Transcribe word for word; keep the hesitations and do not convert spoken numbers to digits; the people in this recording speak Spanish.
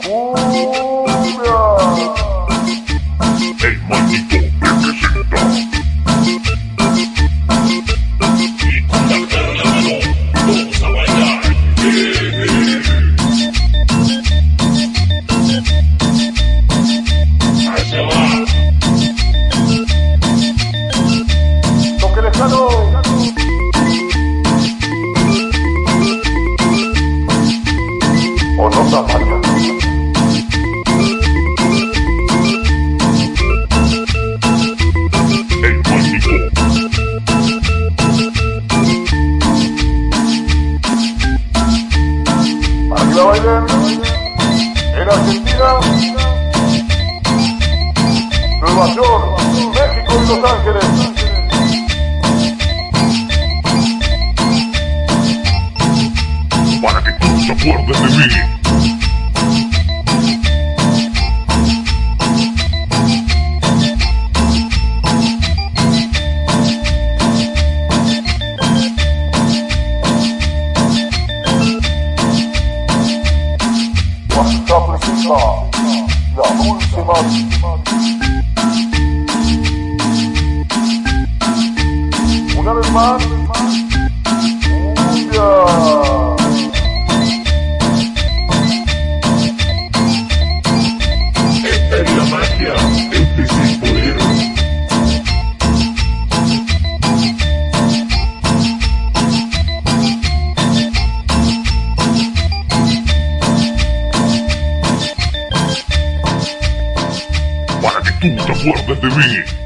¡Cumbia! El maldito representa. Y con la guitarra en la mano, vamos a bailar. Allá va. Toque lejano. O no tan marca. El maldito. Para que la bailen en Argentina, Nueva York, México y Los Ángeles. Para que todos se acuerden de mí. Guajajá presenta La Dulce Mari. Una vez más, cumbia. Esta es la magia, este es el poder. Para que tú te acuerdes de mí.